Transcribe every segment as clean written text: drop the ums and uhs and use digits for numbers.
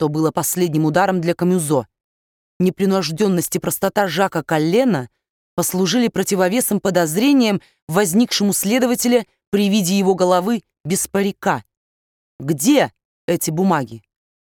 что было последним ударом для Камюзо. Непринужденность и простота Жака Коллена послужили противовесом подозрениям, возникшим у следователя при виде его головы без парика. «Где эти бумаги?»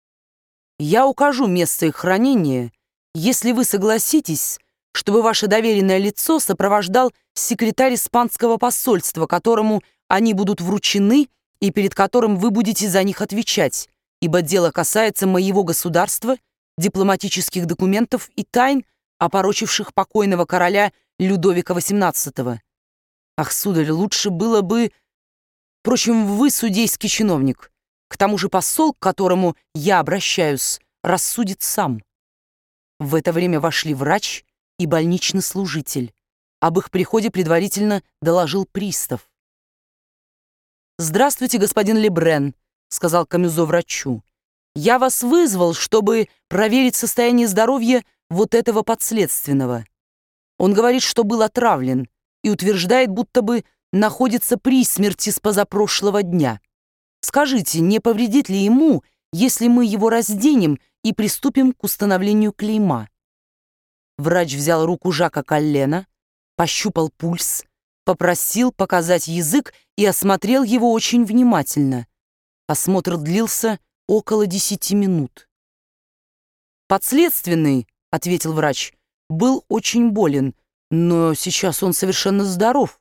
«Я укажу место их хранения, если вы согласитесь, чтобы ваше доверенное лицо сопровождал секретарь испанского посольства, которому они будут вручены и перед которым вы будете за них отвечать, ибо дело касается моего государства, дипломатических документов и тайн, опорочивших покойного короля Людовика XVIII. Ах, сударь, лучше было бы... Впрочем, вы судейский чиновник. К тому же посол, к которому я обращаюсь, рассудит сам». В это время вошли врач и больничный служитель. Об их приходе предварительно доложил пристав. «Здравствуйте, господин Лебрен», — сказал Камюзо врачу. «Я вас вызвал, чтобы проверить состояние здоровья вот этого подследственного. Он говорит, что был отравлен, и утверждает, будто бы находится при смерти с позапрошлого дня. Скажите, не повредит ли ему, если мы его разденем и приступим к установлению клейма?» Врач взял руку Жака Коллена, пощупал пульс, попросил показать язык и осмотрел его очень внимательно. Осмотр длился около 10 минут. «Подследственный», — ответил врач, — «был очень болен, но сейчас он совершенно здоров».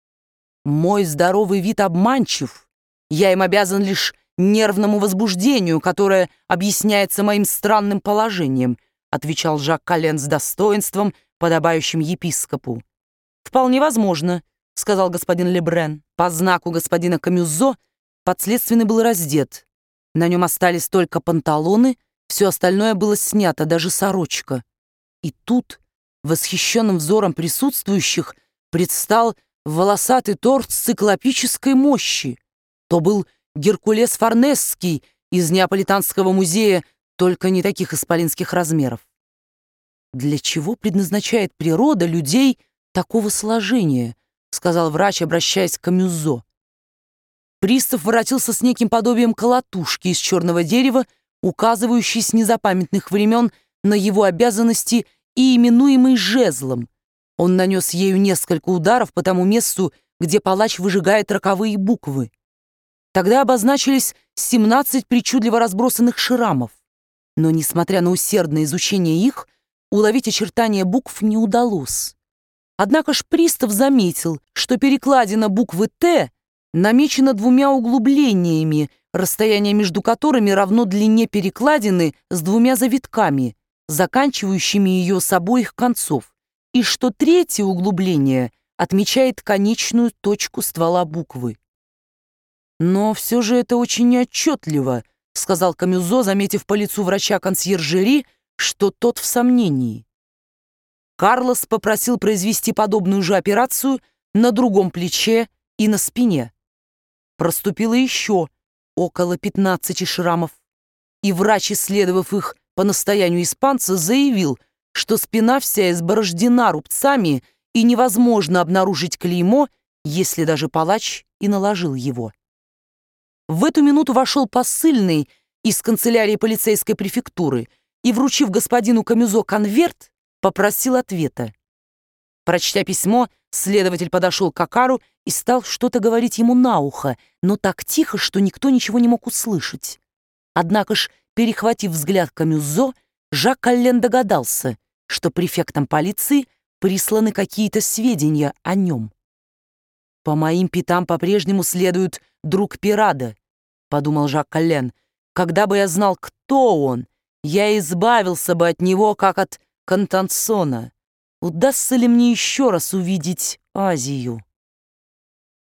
«Мой здоровый вид обманчив. Я им обязан лишь нервному возбуждению, которое объясняется моим странным положением», отвечал Жак Коллен с достоинством, подобающим епископу. «Вполне возможно», — сказал господин Лебрен. По знаку господина Камюзо подследственный был раздет. На нем остались только панталоны, все остальное было снято, даже сорочка. И тут, восхищенным взором присутствующих, предстал волосатый торс циклопической мощи. То был Геркулес Форнесский из Неаполитанского музея, только не таких исполинских размеров. «Для чего предназначает природа людей такого сложения?» — сказал врач, обращаясь к Камюзо. Пристав воротился с неким подобием колотушки из черного дерева, указывающей с незапамятных времен на его обязанности и именуемый жезлом. Он нанес ею несколько ударов по тому месту, где палач выжигает роковые буквы. Тогда обозначились 17 причудливо разбросанных шрамов. Но, несмотря на усердное изучение их, уловить очертания букв не удалось. Однако ж пристав заметил, что перекладина буквы «Т» намечена 2 углублениями, расстояние между которыми равно длине перекладины с 2 завитками, заканчивающими ее с обоих концов, и что 3-е углубление отмечает конечную точку ствола буквы. «Но все же это очень неотчетливо», — сказал Камюзо, заметив по лицу врача консьержери, что тот в сомнении. Карлос попросил произвести подобную же операцию на другом плече и на спине. Проступило еще около 15 шрамов, и врач, исследовав их по настоянию испанца, заявил, что спина вся изборождена рубцами и невозможно обнаружить клеймо, если даже палач и наложил его. В эту минуту вошел посыльный из канцелярии полицейской префектуры и, вручив господину Камюзо конверт, попросил ответа. Прочтя письмо, следователь подошел к Кокару и стал что-то говорить ему на ухо, но так тихо, что никто ничего не мог услышать. Однако ж, перехватив взгляд Камюзо, Жак Коллен догадался, что префектом полиции присланы какие-то сведения о нем. «По моим пятам по-прежнему следует друг Пирада», — подумал Жак Коллен. «Когда бы я знал, кто он, я избавился бы от него, как от Контансона. Удастся ли мне еще раз увидеть Азию?»